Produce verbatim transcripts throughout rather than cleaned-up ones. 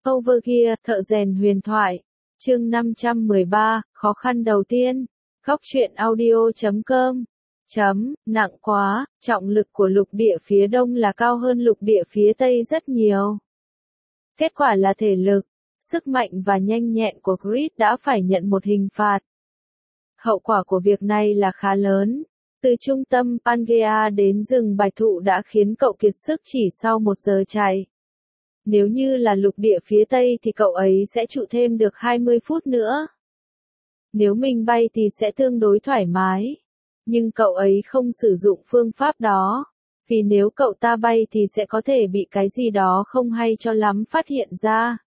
Overgear, thợ rèn huyền thoại. Chương năm trăm mười ba, khó khăn đầu tiên. Góc truyện audio chấm com. Chấm, nặng quá, trọng lực của lục địa phía đông là cao hơn lục địa phía tây rất nhiều. Kết quả là thể lực, sức mạnh và nhanh nhẹn của Creed đã phải nhận một hình phạt. Hậu quả của việc này là khá lớn. Từ trung tâm Pangea đến rừng bạch thụ đã khiến cậu kiệt sức chỉ sau một giờ chạy. Nếu như là lục địa phía tây thì cậu ấy sẽ trụ thêm được hai mươi phút nữa. Nếu mình bay thì sẽ tương đối thoải mái. Nhưng cậu ấy không sử dụng phương pháp đó. Vì nếu cậu ta bay thì sẽ có thể bị cái gì đó không hay cho lắm phát hiện ra.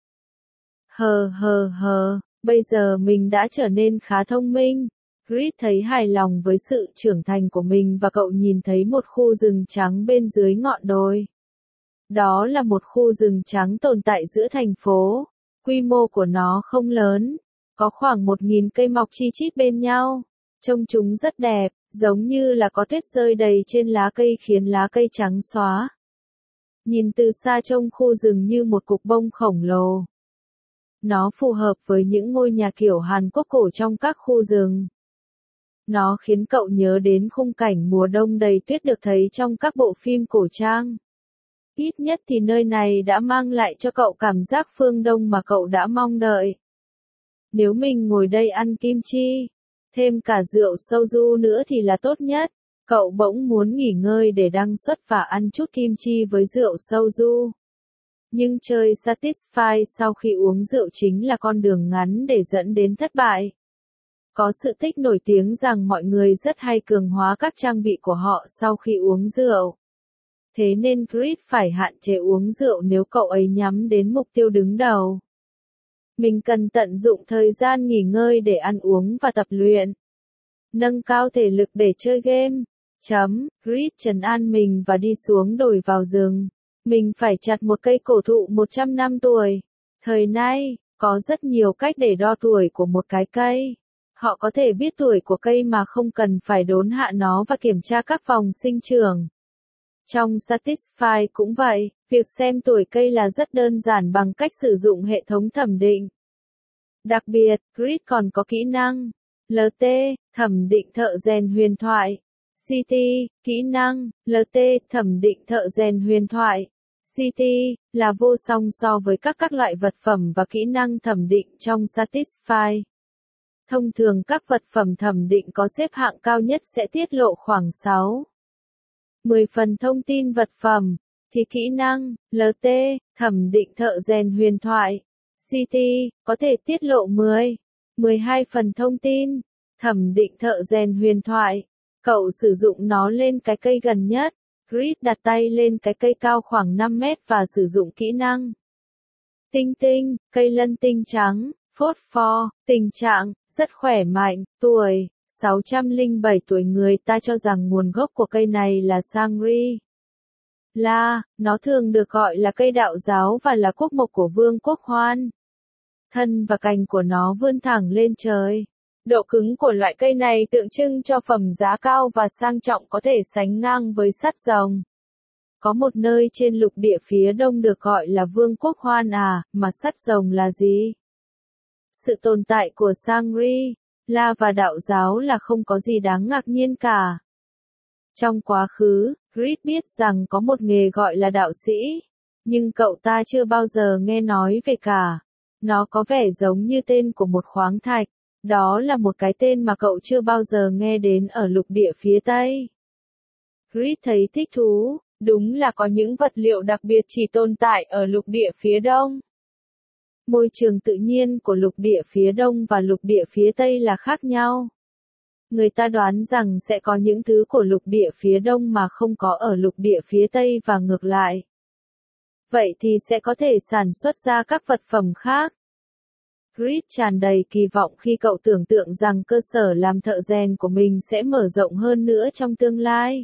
Hờ hờ hờ, bây giờ mình đã trở nên khá thông minh. Creed thấy hài lòng với sự trưởng thành của mình và cậu nhìn thấy một khu rừng trắng bên dưới ngọn đồi. Đó là một khu rừng trắng tồn tại giữa thành phố. Quy mô của nó không lớn. Có khoảng một nghìn cây mọc chi chít bên nhau. Trông chúng rất đẹp, giống như là có tuyết rơi đầy trên lá cây khiến lá cây trắng xóa. Nhìn từ xa trông khu rừng như một cục bông khổng lồ. Nó phù hợp với những ngôi nhà kiểu Hàn Quốc cổ trong các khu rừng. Nó khiến cậu nhớ đến khung cảnh mùa đông đầy tuyết được thấy trong các bộ phim cổ trang. Ít nhất thì nơi này đã mang lại cho cậu cảm giác phương Đông mà cậu đã mong đợi. Nếu mình ngồi đây ăn kim chi, thêm cả rượu soju nữa thì là tốt nhất. Cậu bỗng muốn nghỉ ngơi để đăng xuất và ăn chút kim chi với rượu soju. Nhưng chơi Satisfy sau khi uống rượu chính là con đường ngắn để dẫn đến thất bại. Có sự tích nổi tiếng rằng mọi người rất hay cường hóa các trang bị của họ sau khi uống rượu. Thế nên Creed phải hạn chế uống rượu nếu cậu ấy nhắm đến mục tiêu đứng đầu. Mình cần tận dụng thời gian nghỉ ngơi để ăn uống và tập luyện. Nâng cao thể lực để chơi game. Chấm, Creed trấn an mình và đi xuống đồi vào rừng. Mình phải chặt một cây cổ thụ một trăm năm tuổi. Thời nay, có rất nhiều cách để đo tuổi của một cái cây. Họ có thể biết tuổi của cây mà không cần phải đốn hạ nó và kiểm tra các vòng sinh trưởng. Trong Satisfy cũng vậy, việc xem tuổi cây là rất đơn giản bằng cách sử dụng hệ thống thẩm định. Đặc biệt, Creed còn có kỹ năng lờ tê, thẩm định thợ rèn huyền thoại. xê tê, kỹ năng lờ tê, thẩm định thợ rèn huyền thoại. xê tê, là vô song so với các các loại vật phẩm và kỹ năng thẩm định trong Satisfy. Thông thường các vật phẩm thẩm định có xếp hạng cao nhất sẽ tiết lộ khoảng sáu đến mười phần thông tin vật phẩm, thì kỹ năng lờ tê, thẩm định thợ rèn huyền thoại, xê tê, có thể tiết lộ mười đến mười hai phần thông tin. Thẩm định thợ rèn huyền thoại, cậu sử dụng nó lên cái cây gần nhất. Creed đặt tay lên cái cây cao khoảng năm mét và sử dụng kỹ năng tinh tinh, cây lân tinh trắng, phốt pho, tình trạng rất khỏe mạnh, tuổi sáu trăm lẻ bảy tuổi. Người ta cho rằng nguồn gốc của cây này là Shangri La, nó thường được gọi là cây đạo giáo và là quốc mộc của Vương quốc Hoan. Thân và cành của nó vươn thẳng lên trời. Độ cứng của loại cây này tượng trưng cho phẩm giá cao và sang trọng có thể sánh ngang với sắt rồng. Có một nơi trên lục địa phía đông được gọi là Vương quốc Hoan à, mà sắt rồng là gì? Sự tồn tại của Shangri La và đạo giáo là không có gì đáng ngạc nhiên cả. Trong quá khứ, Creed biết rằng có một nghề gọi là đạo sĩ, nhưng cậu ta chưa bao giờ nghe nói về cả. Nó có vẻ giống như tên của một khoáng thạch, đó là một cái tên mà cậu chưa bao giờ nghe đến ở lục địa phía Tây. Creed thấy thích thú, đúng là có những vật liệu đặc biệt chỉ tồn tại ở lục địa phía Đông. Môi trường tự nhiên của lục địa phía Đông và lục địa phía Tây là khác nhau. Người ta đoán rằng sẽ có những thứ của lục địa phía Đông mà không có ở lục địa phía Tây và ngược lại. Vậy thì sẽ có thể sản xuất ra các vật phẩm khác. Creed tràn đầy kỳ vọng khi cậu tưởng tượng rằng cơ sở làm thợ rèn của mình sẽ mở rộng hơn nữa trong tương lai.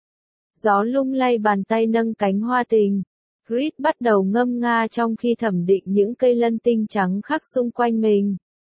Gió lung lay bàn tay nâng cánh hoa tình. Creed bắt đầu ngâm nga trong khi thẩm định những cây lân tinh trắng khác xung quanh mình.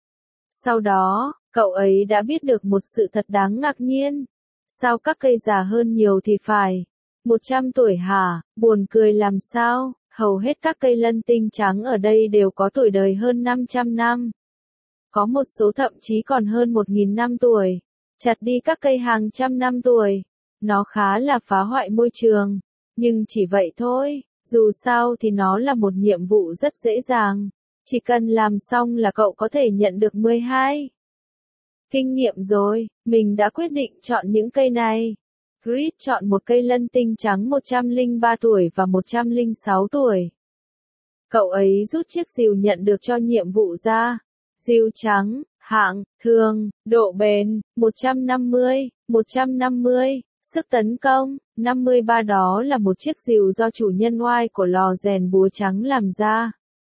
Sau đó, cậu ấy đã biết được một sự thật đáng ngạc nhiên. Sao các cây già hơn nhiều thì phải? một trăm tuổi hả? Buồn cười làm sao? Hầu hết các cây lân tinh trắng ở đây đều có tuổi đời hơn năm trăm năm. Có một số thậm chí còn hơn một nghìn năm tuổi. Chặt đi các cây hàng trăm năm tuổi. Nó khá là phá hoại môi trường. Nhưng chỉ vậy thôi, dù sao thì nó là một nhiệm vụ rất dễ dàng. Chỉ cần làm xong là cậu có thể nhận được mười hai kinh nghiệm rồi. Mình đã quyết định chọn những cây này. Grid chọn một cây lân tinh trắng một trăm lẻ ba tuổi và một trăm lẻ sáu tuổi. Cậu ấy rút chiếc rìu nhận được cho nhiệm vụ ra. Rìu trắng, hạng, thường, độ bền, một trăm năm mươi, một trăm năm mươi, sức tấn công, năm mươi ba. Đó là một chiếc rìu do chủ nhân oai của lò rèn búa trắng làm ra.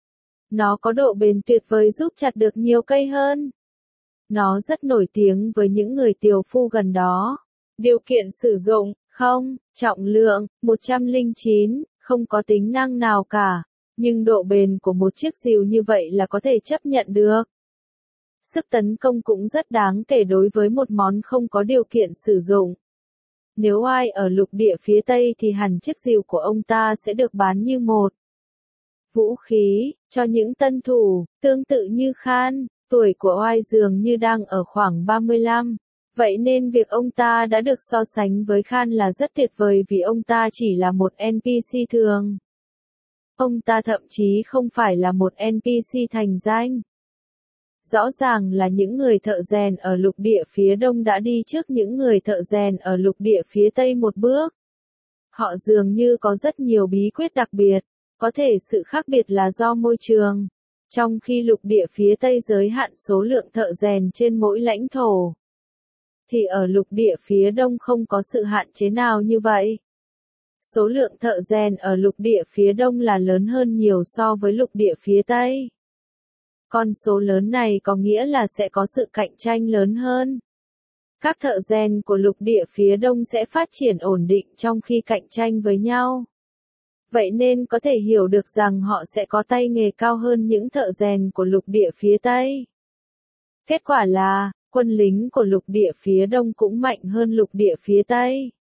Nó có độ bền tuyệt vời giúp chặt được nhiều cây hơn. Nó rất nổi tiếng với những người tiều phu gần đó. Điều kiện sử dụng, không, trọng lượng, một trăm lẻ chín, không có tính năng nào cả. Nhưng độ bền của một chiếc rìu như vậy là có thể chấp nhận được. Sức tấn công cũng rất đáng kể đối với một món không có điều kiện sử dụng. Nếu ai ở lục địa phía Tây thì hẳn chiếc rìu của ông ta sẽ được bán như một vũ khí, cho những tân thủ, tương tự như Khan, tuổi của oai dường như đang ở khoảng ba mươi lăm. Vậy nên việc ông ta đã được so sánh với Khan là rất tuyệt vời vì ông ta chỉ là một en pê xê thường. Ông ta thậm chí không phải là một en pê xê thành danh. Rõ ràng là những người thợ rèn ở lục địa phía Đông đã đi trước những người thợ rèn ở lục địa phía Tây một bước. Họ dường như có rất nhiều bí quyết đặc biệt, có thể sự khác biệt là do môi trường. Trong khi lục địa phía Tây giới hạn số lượng thợ rèn trên mỗi lãnh thổ, thì ở lục địa phía Đông không có sự hạn chế nào như vậy. Số lượng thợ rèn ở lục địa phía Đông là lớn hơn nhiều so với lục địa phía Tây. Con số lớn này có nghĩa là sẽ có sự cạnh tranh lớn hơn. Các thợ rèn của lục địa phía Đông sẽ phát triển ổn định trong khi cạnh tranh với nhau. Vậy nên có thể hiểu được rằng họ sẽ có tay nghề cao hơn những thợ rèn của lục địa phía Tây. Kết quả là, quân lính của lục địa phía Đông cũng mạnh hơn lục địa phía Tây.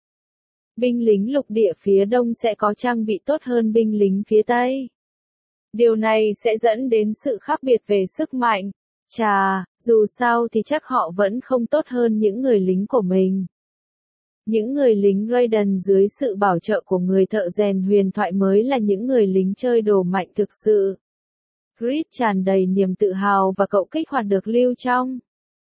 Binh lính lục địa phía Đông sẽ có trang bị tốt hơn binh lính phía Tây. Điều này sẽ dẫn đến sự khác biệt về sức mạnh. Chà, dù sao thì chắc họ vẫn không tốt hơn những người lính của mình. Những người lính Raiden dưới sự bảo trợ của người thợ rèn huyền thoại mới là những người lính chơi đồ mạnh thực sự. Grid tràn đầy niềm tự hào và cậu kích hoạt được lưu trong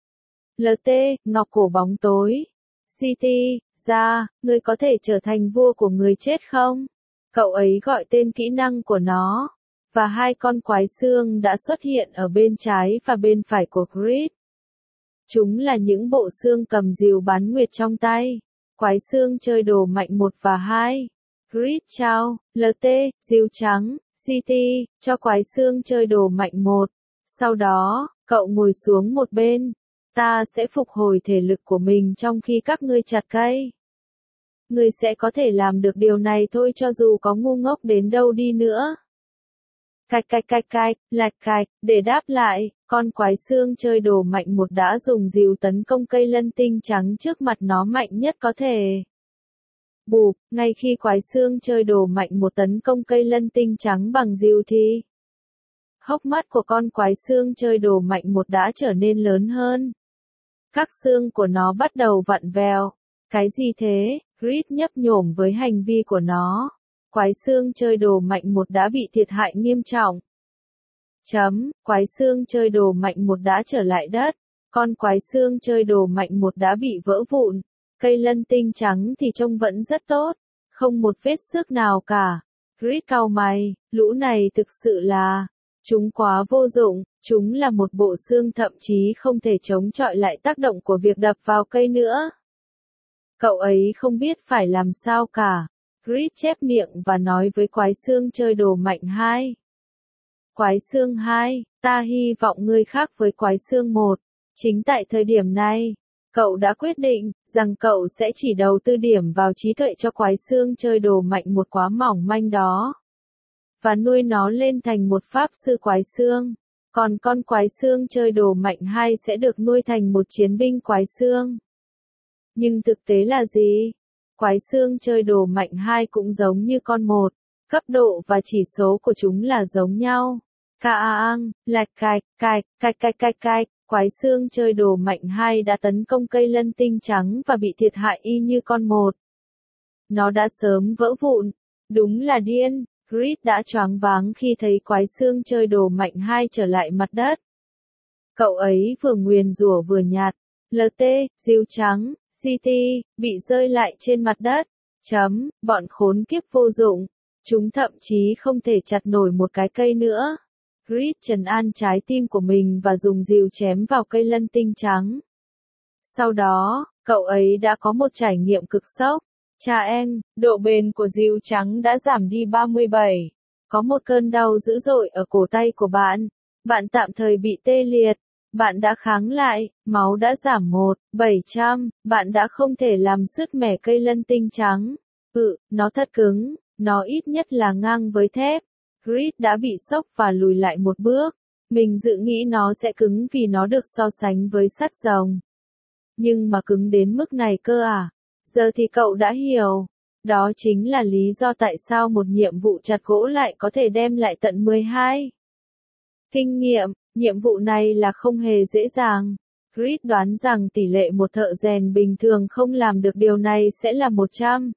lờ tê, ngọc cổ bóng tối. xê tê, ra, ngươi có thể trở thành vua của người chết không? Cậu ấy gọi tên kỹ năng của nó. Và hai con quái xương đã xuất hiện ở bên trái và bên phải của Grid. Chúng là những bộ xương cầm rìu bán nguyệt trong tay. Quái xương chơi đồ mạnh một và hai. Grid trao, lờ tê, rìu trắng, xê tê, cho quái xương chơi đồ mạnh một. Sau đó, cậu ngồi xuống một bên. Ta sẽ phục hồi thể lực của mình trong khi các ngươi chặt cây. Ngươi sẽ có thể làm được điều này thôi cho dù có ngu ngốc đến đâu đi nữa. Cạch cạch cạch cạch, lạch cạch, để đáp lại, con quái xương chơi đồ mạnh một đã dùng rìu tấn công cây lân tinh trắng trước mặt nó mạnh nhất có thể. Bụp, ngay khi quái xương chơi đồ mạnh một tấn công cây lân tinh trắng bằng rìu thì hốc mắt của con quái xương chơi đồ mạnh một đã trở nên lớn hơn. Các xương của nó bắt đầu vặn vẹo. Cái gì thế? Grid nhấp nhổm với hành vi của nó. Quái xương chơi đồ mạnh một đã bị thiệt hại nghiêm trọng. Chấm, quái xương chơi đồ mạnh một đã trở lại đất. Con quái xương chơi đồ mạnh một đã bị vỡ vụn. Cây lân tinh trắng thì trông vẫn rất tốt. Không một vết xước nào cả. Grid cau mày, lũ này thực sự là... Chúng quá vô dụng, chúng là một bộ xương thậm chí không thể chống chọi lại tác động của việc đập vào cây nữa. Cậu ấy không biết phải làm sao cả. Grid chép miệng và nói với quái xương chơi đồ mạnh hai. Quái xương hai, ta hy vọng ngươi khác với quái xương một. Chính tại thời điểm này, cậu đã quyết định rằng cậu sẽ chỉ đầu tư điểm vào trí tuệ cho quái xương chơi đồ mạnh một quá mỏng manh đó. Và nuôi nó lên thành một pháp sư quái xương. Còn con quái xương chơi đồ mạnh hai sẽ được nuôi thành một chiến binh quái xương. Nhưng thực tế là gì? Quái xương chơi đồ mạnh hai cũng giống như con một. Cấp độ và chỉ số của chúng là giống nhau. Caang, lạch cạch, cạch, cạch cạch cạch cạch, quái xương chơi đồ mạnh hai đã tấn công cây lân tinh trắng và bị thiệt hại y như con một. Nó đã sớm vỡ vụn. Đúng là điên. Grid đã choáng váng khi thấy quái xương chơi đồ mạnh hai trở lại mặt đất. Cậu ấy vừa nguyền rủa vừa nhạt. lờ tê, diều trắng, xê tê, bị rơi lại trên mặt đất. Chấm, bọn khốn kiếp vô dụng. Chúng thậm chí không thể chặt nổi một cái cây nữa. Grid trấn an trái tim của mình và dùng rìu chém vào cây lân tinh trắng. Sau đó, cậu ấy đã có một trải nghiệm cực sốc. Cha em, độ bền của rìu trắng đã giảm đi ba mươi bảy. Có một cơn đau dữ dội ở cổ tay của bạn. Bạn tạm thời bị tê liệt. Bạn đã kháng lại, máu đã giảm một, bảy trăm, bạn đã không thể làm sứt mẻ cây lân tinh trắng. Ừ, nó thật cứng, nó ít nhất là ngang với thép. Grid đã bị sốc và lùi lại một bước. Mình dự nghĩ nó sẽ cứng vì nó được so sánh với sắt rồng. Nhưng mà cứng đến mức này cơ à? Giờ thì cậu đã hiểu. Đó chính là lý do tại sao một nhiệm vụ chặt gỗ lại có thể đem lại tận mười hai. Kinh nghiệm, nhiệm vụ này là không hề dễ dàng. Grid đoán rằng tỷ lệ một thợ rèn bình thường không làm được điều này sẽ là một trăm.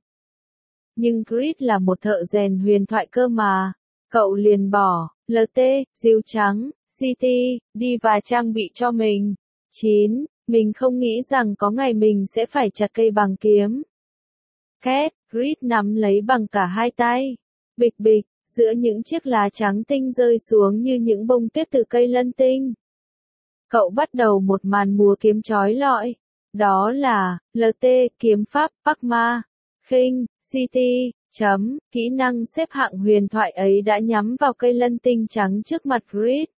Nhưng Grid là một thợ rèn huyền thoại cơ mà. Cậu liền bỏ, lờ tê, diều trắng, xê tê, đi và trang bị cho mình. chín. Mình không nghĩ rằng có ngày mình sẽ phải chặt cây bằng kiếm. Két, Grid nắm lấy bằng cả hai tay. Bịch bịch, giữa những chiếc lá trắng tinh rơi xuống như những bông tuyết từ cây lân tinh. Cậu bắt đầu một màn múa kiếm chói lọi. Đó là, lờ tê, kiếm pháp, Pakma, khinh, xê tê, chấm, kỹ năng xếp hạng huyền thoại ấy đã nhắm vào cây lân tinh trắng trước mặt Grid.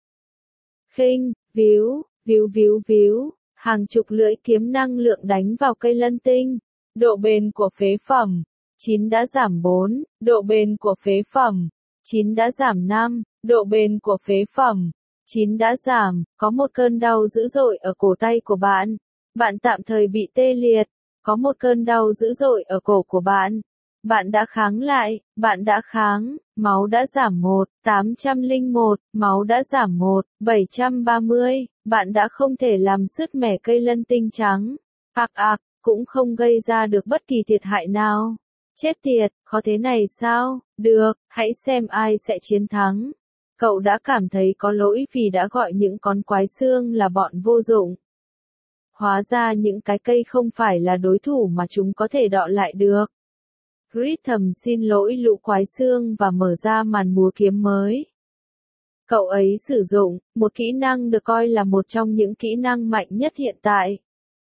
Khinh, víu, víu víu víu, hàng chục lưỡi kiếm năng lượng đánh vào cây lân tinh. Độ bền của phế phẩm, chín đã giảm bốn, độ bền của phế phẩm, chín đã giảm năm, độ bền của phế phẩm, chín đã giảm, có một cơn đau dữ dội ở cổ tay của bạn. Bạn tạm thời bị tê liệt, có một cơn đau dữ dội ở cổ của bạn. Bạn đã kháng lại, bạn đã kháng, máu đã giảm một, tám trăm lẻ một, máu đã giảm một, bảy trăm ba mươi, bạn đã không thể làm sứt mẻ cây lân tinh trắng. Ạc ạc, cũng không gây ra được bất kỳ thiệt hại nào. Chết tiệt, khó thế này sao? Được, hãy xem ai sẽ chiến thắng. Cậu đã cảm thấy có lỗi vì đã gọi những con quái xương là bọn vô dụng. Hóa ra những cái cây không phải là đối thủ mà chúng có thể đọ lại được. Grid thầm xin lỗi lũ quái xương và mở ra màn múa kiếm mới. Cậu ấy sử dụng một kỹ năng được coi là một trong những kỹ năng mạnh nhất hiện tại.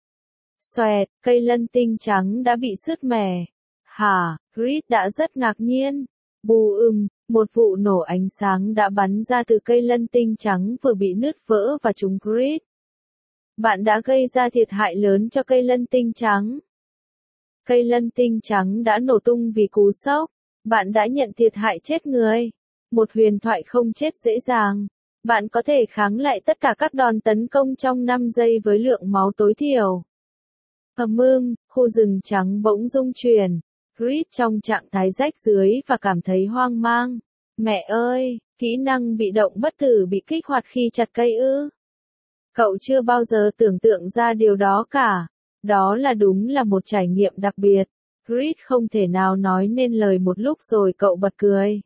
Xoẹt, cây lân tinh trắng đã bị sứt mẻ. Hả, Grid đã rất ngạc nhiên. Bù ừm, một vụ nổ ánh sáng đã bắn ra từ cây lân tinh trắng vừa bị nứt vỡ và trúng Grid. Bạn đã gây ra thiệt hại lớn cho cây lân tinh trắng. Cây lân tinh trắng đã nổ tung vì cú sốc. Bạn đã nhận thiệt hại chết người. Một huyền thoại không chết dễ dàng. Bạn có thể kháng lại tất cả các đòn tấn công trong năm giây với lượng máu tối thiểu. Ầm ưm, khu rừng trắng bỗng rung chuyển. Grid trong trạng thái rách rưới và cảm thấy hoang mang. Mẹ ơi, kỹ năng bị động bất tử bị kích hoạt khi chặt cây ư? Cậu chưa bao giờ tưởng tượng ra điều đó cả. Đó là đúng là một trải nghiệm đặc biệt. Grid không thể nào nói nên lời một lúc rồi cậu bật cười.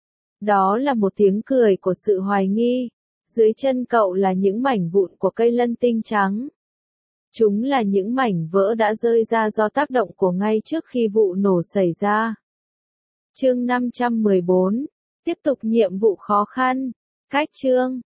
Đó là một tiếng cười của sự hoài nghi. Dưới chân cậu là những mảnh vụn của cây lân tinh trắng. Chúng là những mảnh vỡ đã rơi ra do tác động của ngay trước khi vụ nổ xảy ra. Chương năm trăm mười bốn. Tiếp tục nhiệm vụ khó khăn. Cách chương.